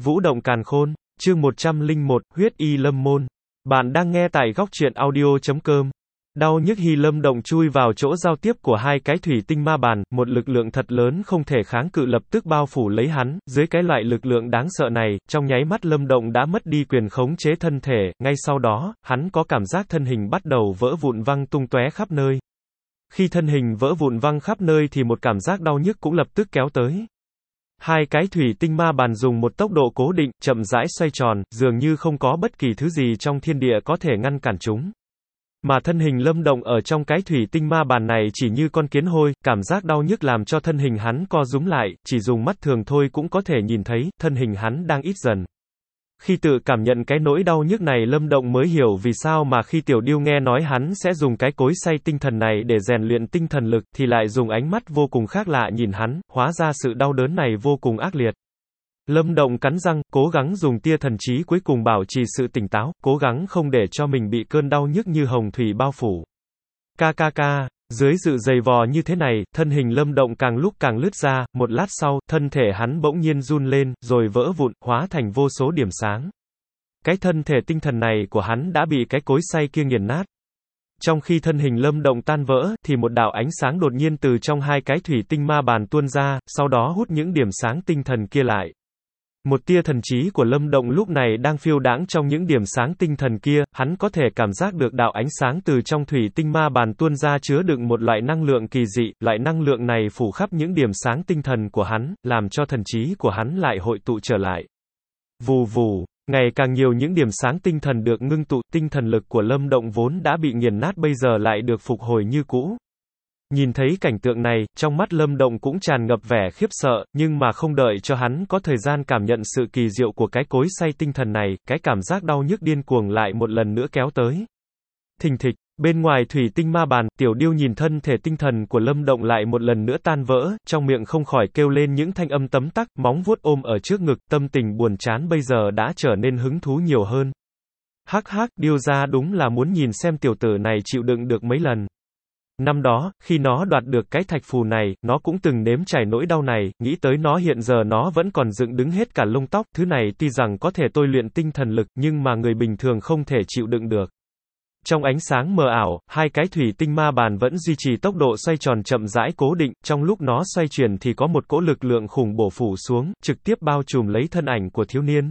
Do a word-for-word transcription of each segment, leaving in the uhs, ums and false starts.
Vũ động càn khôn, chương một trăm lẻ một, huyết y lâm môn. Bạn đang nghe tại góc truyện audio chấm com. Đau nhức hy lâm động chui vào chỗ giao tiếp của hai cái thủy tinh ma bàn, một lực lượng thật lớn không thể kháng cự lập tức bao phủ lấy hắn, dưới cái loại lực lượng đáng sợ này, trong nháy mắt lâm động đã mất đi quyền khống chế thân thể, ngay sau đó, hắn có cảm giác thân hình bắt đầu vỡ vụn văng tung tóe khắp nơi. Khi thân hình vỡ vụn văng khắp nơi thì một cảm giác đau nhức cũng lập tức kéo tới. Hai cái thủy tinh ma bàn dùng một tốc độ cố định, chậm rãi xoay tròn, dường như không có bất kỳ thứ gì trong thiên địa có thể ngăn cản chúng. Mà thân hình lâm động ở trong cái thủy tinh ma bàn này chỉ như con kiến hôi, cảm giác đau nhức làm cho thân hình hắn co rúm lại, chỉ dùng mắt thường thôi cũng có thể nhìn thấy, thân hình hắn đang ít dần. Khi tự cảm nhận cái nỗi đau nhức này lâm động mới hiểu vì sao mà khi tiểu điêu nghe nói hắn sẽ dùng cái cối xay tinh thần này để rèn luyện tinh thần lực thì lại dùng ánh mắt vô cùng khác lạ nhìn hắn, hóa ra sự đau đớn này vô cùng ác liệt. Lâm động cắn răng, cố gắng dùng tia thần trí cuối cùng bảo trì sự tỉnh táo, cố gắng không để cho mình bị cơn đau nhức như hồng thủy bao phủ. Ca ca ca, dưới sự dày vò như thế này, thân hình lâm động càng lúc càng lướt ra, một lát sau, thân thể hắn bỗng nhiên run lên, rồi vỡ vụn, hóa thành vô số điểm sáng. Cái thân thể tinh thần này của hắn đã bị cái cối xay kia nghiền nát. Trong khi thân hình lâm động tan vỡ, thì một đạo ánh sáng đột nhiên từ trong hai cái thủy tinh ma bàn tuôn ra, sau đó hút những điểm sáng tinh thần kia lại. Một tia thần trí của lâm động lúc này đang phiêu đãng trong những điểm sáng tinh thần kia, hắn có thể cảm giác được đạo ánh sáng từ trong thủy tinh ma bàn tuôn ra chứa đựng một loại năng lượng kỳ dị, loại năng lượng này phủ khắp những điểm sáng tinh thần của hắn, làm cho thần trí của hắn lại hội tụ trở lại. Vù vù, ngày càng nhiều những điểm sáng tinh thần được ngưng tụ, tinh thần lực của lâm động vốn đã bị nghiền nát bây giờ lại được phục hồi như cũ. Nhìn thấy cảnh tượng này, trong mắt lâm động cũng tràn ngập vẻ khiếp sợ, nhưng mà không đợi cho hắn có thời gian cảm nhận sự kỳ diệu của cái cối xay tinh thần này, cái cảm giác đau nhức điên cuồng lại một lần nữa kéo tới. Thình thịch, bên ngoài thủy tinh ma bàn, tiểu điêu nhìn thân thể tinh thần của lâm động lại một lần nữa tan vỡ, trong miệng không khỏi kêu lên những thanh âm tấm tắc, móng vuốt ôm ở trước ngực, tâm tình buồn chán bây giờ đã trở nên hứng thú nhiều hơn. Hắc hắc, điêu ra đúng là muốn nhìn xem tiểu tử này chịu đựng được mấy lần. Năm đó, khi nó đoạt được cái thạch phù này, nó cũng từng nếm trải nỗi đau này, nghĩ tới nó hiện giờ nó vẫn còn dựng đứng hết cả lông tóc, thứ này tuy rằng có thể tôi luyện tinh thần lực, nhưng mà người bình thường không thể chịu đựng được. Trong ánh sáng mờ ảo, hai cái thủy tinh ma bàn vẫn duy trì tốc độ xoay tròn chậm rãi cố định, trong lúc nó xoay chuyển thì có một cỗ lực lượng khủng bổ phủ xuống, trực tiếp bao trùm lấy thân ảnh của thiếu niên.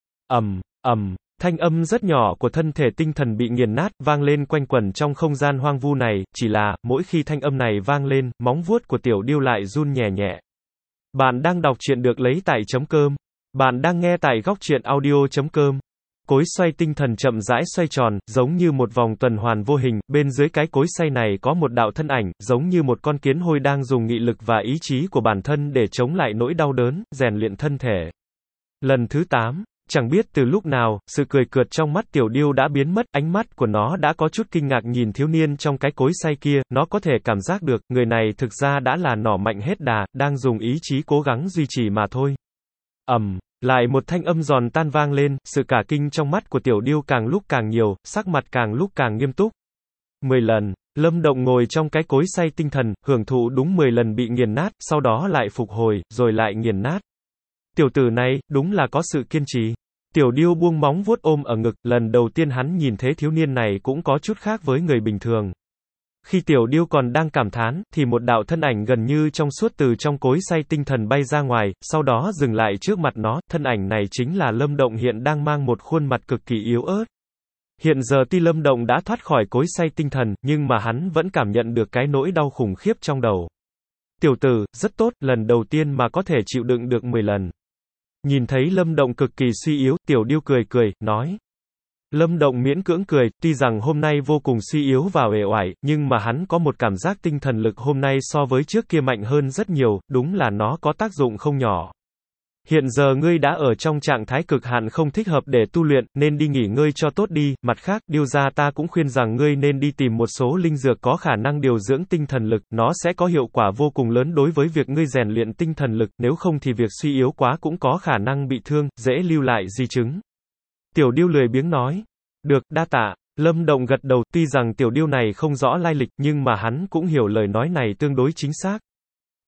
Ầm, ầm. Thanh âm rất nhỏ của thân thể tinh thần bị nghiền nát, vang lên quanh quẩn trong không gian hoang vu này, chỉ là, mỗi khi thanh âm này vang lên, móng vuốt của tiểu điêu lại run nhẹ nhẹ. Bạn đang đọc truyện được lấy tại chấm com. Bạn đang nghe tại góc truyện audio chấm com. Cối xoay tinh thần chậm rãi xoay tròn, giống như một vòng tuần hoàn vô hình, bên dưới cái cối xay này có một đạo thân ảnh, giống như một con kiến hôi đang dùng nghị lực và ý chí của bản thân để chống lại nỗi đau đớn, rèn luyện thân thể. Lần thứ tám. Chẳng biết từ lúc nào, sự cười cợt trong mắt tiểu điêu đã biến mất, ánh mắt của nó đã có chút kinh ngạc nhìn thiếu niên trong cái cối xay kia, nó có thể cảm giác được, người này thực ra đã là nỏ mạnh hết đà, đang dùng ý chí cố gắng duy trì mà thôi. Ầm, lại một thanh âm giòn tan vang lên, sự cả kinh trong mắt của tiểu điêu càng lúc càng nhiều, sắc mặt càng lúc càng nghiêm túc. Mười lần, lâm động ngồi trong cái cối xay tinh thần, hưởng thụ đúng mười lần bị nghiền nát, sau đó lại phục hồi, rồi lại nghiền nát. Tiểu tử này, đúng là có sự kiên trì. Tiểu điêu buông móng vuốt ôm ở ngực, lần đầu tiên hắn nhìn thấy thiếu niên này cũng có chút khác với người bình thường. Khi tiểu điêu còn đang cảm thán, thì một đạo thân ảnh gần như trong suốt từ trong cối xay tinh thần bay ra ngoài, sau đó dừng lại trước mặt nó, thân ảnh này chính là lâm động hiện đang mang một khuôn mặt cực kỳ yếu ớt. Hiện giờ tuy lâm động đã thoát khỏi cối xay tinh thần, nhưng mà hắn vẫn cảm nhận được cái nỗi đau khủng khiếp trong đầu. Tiểu tử, rất tốt, lần đầu tiên mà có thể chịu đựng được mười lần. Nhìn thấy lâm động cực kỳ suy yếu, tiểu điêu cười cười, nói. Lâm động miễn cưỡng cười, tuy rằng hôm nay vô cùng suy yếu và uể oải, nhưng mà hắn có một cảm giác tinh thần lực hôm nay so với trước kia mạnh hơn rất nhiều, đúng là nó có tác dụng không nhỏ. Hiện giờ ngươi đã ở trong trạng thái cực hạn không thích hợp để tu luyện, nên đi nghỉ ngơi cho tốt đi, mặt khác, điêu gia ta cũng khuyên rằng ngươi nên đi tìm một số linh dược có khả năng điều dưỡng tinh thần lực, nó sẽ có hiệu quả vô cùng lớn đối với việc ngươi rèn luyện tinh thần lực, nếu không thì việc suy yếu quá cũng có khả năng bị thương, dễ lưu lại di chứng. Tiểu điêu lười biếng nói. Được, đa tạ. Lâm động gật đầu, tuy rằng tiểu điêu này không rõ lai lịch, nhưng mà hắn cũng hiểu lời nói này tương đối chính xác.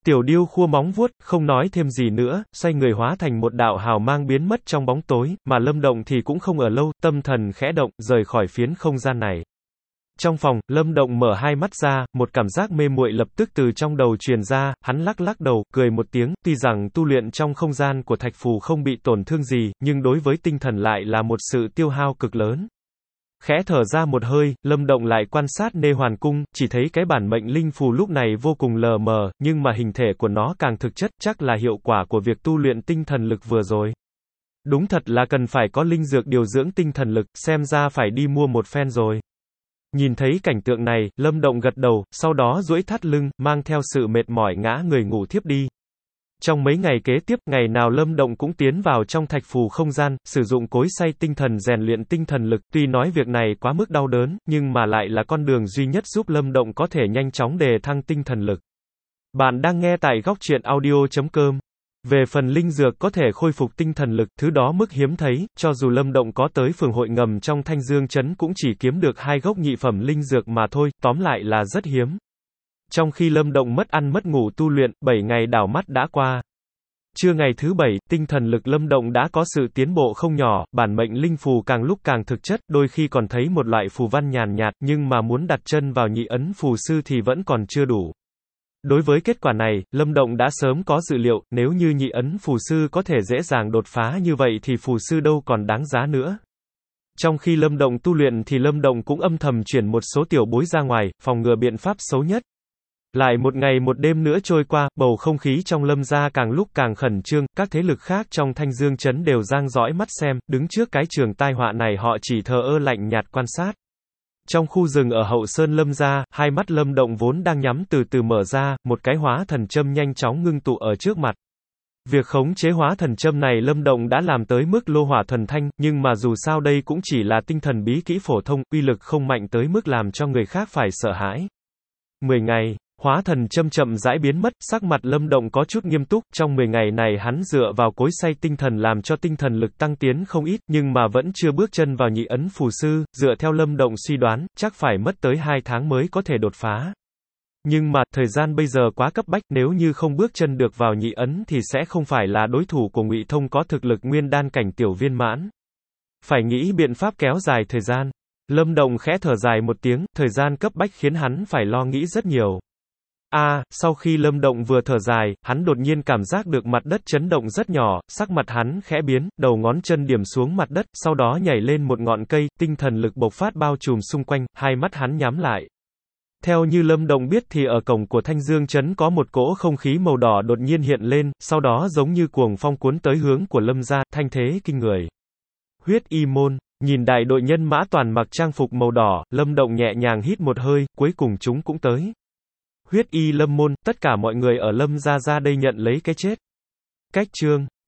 Tiểu điêu khua móng vuốt, không nói thêm gì nữa, xoay người hóa thành một đạo hào mang biến mất trong bóng tối, mà Lâm Động thì cũng không ở lâu, tâm thần khẽ động, rời khỏi phiến không gian này. Trong phòng, Lâm Động mở hai mắt ra, một cảm giác mê muội lập tức từ trong đầu truyền ra, hắn lắc lắc đầu, cười một tiếng, tuy rằng tu luyện trong không gian của thạch phù không bị tổn thương gì, nhưng đối với tinh thần lại là một sự tiêu hao cực lớn. Khẽ thở ra một hơi, Lâm Động lại quan sát Nê Hoàn Cung, chỉ thấy cái bản mệnh linh phù lúc này vô cùng lờ mờ, nhưng mà hình thể của nó càng thực chất, chắc là hiệu quả của việc tu luyện tinh thần lực vừa rồi. Đúng thật là cần phải có linh dược điều dưỡng tinh thần lực, xem ra phải đi mua một phen rồi. Nhìn thấy cảnh tượng này, Lâm Động gật đầu, sau đó duỗi thắt lưng, mang theo sự mệt mỏi ngã người ngủ thiếp đi. Trong mấy ngày kế tiếp, ngày nào Lâm Động cũng tiến vào trong thạch phù không gian, sử dụng cối xay tinh thần rèn luyện tinh thần lực, tuy nói việc này quá mức đau đớn, nhưng mà lại là con đường duy nhất giúp Lâm Động có thể nhanh chóng đề thăng tinh thần lực. Bạn đang nghe tại góc truyện audio chấm com. Về phần linh dược có thể khôi phục tinh thần lực, thứ đó mức hiếm thấy, cho dù Lâm Động có tới phường hội ngầm trong Thanh Dương trấn cũng chỉ kiếm được hai gốc nhị phẩm linh dược mà thôi, tóm lại là rất hiếm. Trong khi Lâm Động mất ăn mất ngủ tu luyện, bảy ngày đảo mắt đã qua. Trưa ngày thứ bảy, tinh thần lực Lâm Động đã có sự tiến bộ không nhỏ, bản mệnh linh phù càng lúc càng thực chất, đôi khi còn thấy một loại phù văn nhàn nhạt, nhưng mà muốn đặt chân vào nhị ấn phù sư thì vẫn còn chưa đủ. Đối với kết quả này, Lâm Động đã sớm có dự liệu, nếu như nhị ấn phù sư có thể dễ dàng đột phá như vậy thì phù sư đâu còn đáng giá nữa. Trong khi Lâm Động tu luyện thì Lâm Động cũng âm thầm chuyển một số tiểu bối ra ngoài, phòng ngừa biện pháp xấu nhất. Lại một ngày một đêm nữa trôi qua, bầu không khí trong Lâm gia càng lúc càng khẩn trương, các thế lực khác trong Thanh Dương trấn đều giang dõi mắt xem, đứng trước cái trường tai họa này họ chỉ thờ ơ lạnh nhạt quan sát. Trong khu rừng ở hậu sơn Lâm gia, hai mắt Lâm Động vốn đang nhắm từ từ mở ra, một cái hóa thần châm nhanh chóng ngưng tụ ở trước mặt. Việc khống chế hóa thần châm này Lâm Động đã làm tới mức lô hỏa thuần thanh, nhưng mà dù sao đây cũng chỉ là tinh thần bí kỹ phổ thông, uy lực không mạnh tới mức làm cho người khác phải sợ hãi. mười ngày, hóa thần châm chậm rãi biến mất, sắc mặt Lâm Động có chút nghiêm túc, trong mười ngày này hắn dựa vào cối xay tinh thần làm cho tinh thần lực tăng tiến không ít, nhưng mà vẫn chưa bước chân vào nhị ấn phù sư, dựa theo Lâm Động suy đoán, chắc phải mất tới hai tháng mới có thể đột phá. Nhưng mà, thời gian bây giờ quá cấp bách, nếu như không bước chân được vào nhị ấn thì sẽ không phải là đối thủ của Ngụy Thông có thực lực nguyên đan cảnh tiểu viên mãn. Phải nghĩ biện pháp kéo dài thời gian. Lâm Động khẽ thở dài một tiếng, thời gian cấp bách khiến hắn phải lo nghĩ rất nhiều. A, à, sau khi Lâm Động vừa thở dài, hắn đột nhiên cảm giác được mặt đất chấn động rất nhỏ, sắc mặt hắn khẽ biến, đầu ngón chân điểm xuống mặt đất, sau đó nhảy lên một ngọn cây, tinh thần lực bộc phát bao trùm xung quanh, hai mắt hắn nhắm lại. Theo như Lâm Động biết thì ở cổng của Thanh Dương trấn có một cỗ không khí màu đỏ đột nhiên hiện lên, sau đó giống như cuồng phong cuốn tới hướng của Lâm gia, thanh thế kinh người. Huyết Y môn, nhìn đại đội nhân mã toàn mặc trang phục màu đỏ, Lâm Động nhẹ nhàng hít một hơi, cuối cùng chúng cũng tới. Huyết Y Lâm môn, tất cả mọi người ở Lâm gia ra đây nhận lấy cái chết. Cách chương